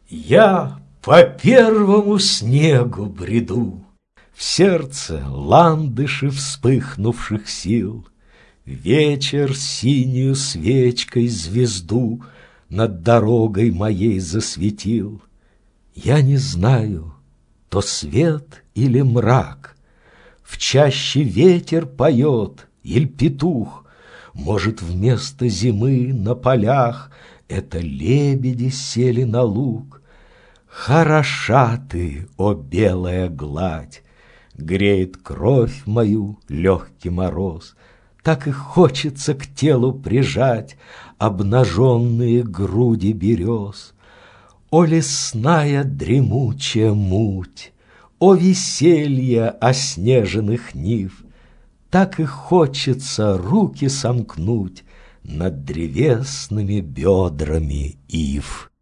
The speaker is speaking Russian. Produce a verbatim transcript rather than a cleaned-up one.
Я по первому снегу бреду, в сердце ландыши вспыхнувших сил. Вечер синюю свечкой звезду над дорогой моей засветил. Я не знаю, то свет или мрак, в чаще ветер поет или петух. Может, вместо зимы на полях это лебеди сели на луг. Хороша ты, о белая гладь, греет кровь мою легкий мороз. Так и хочется к телу прижать обнаженные груди берез. О лесная дремучая муть, о веселье оснеженных нив, так и хочется руки сомкнуть над древесными бедрами ив.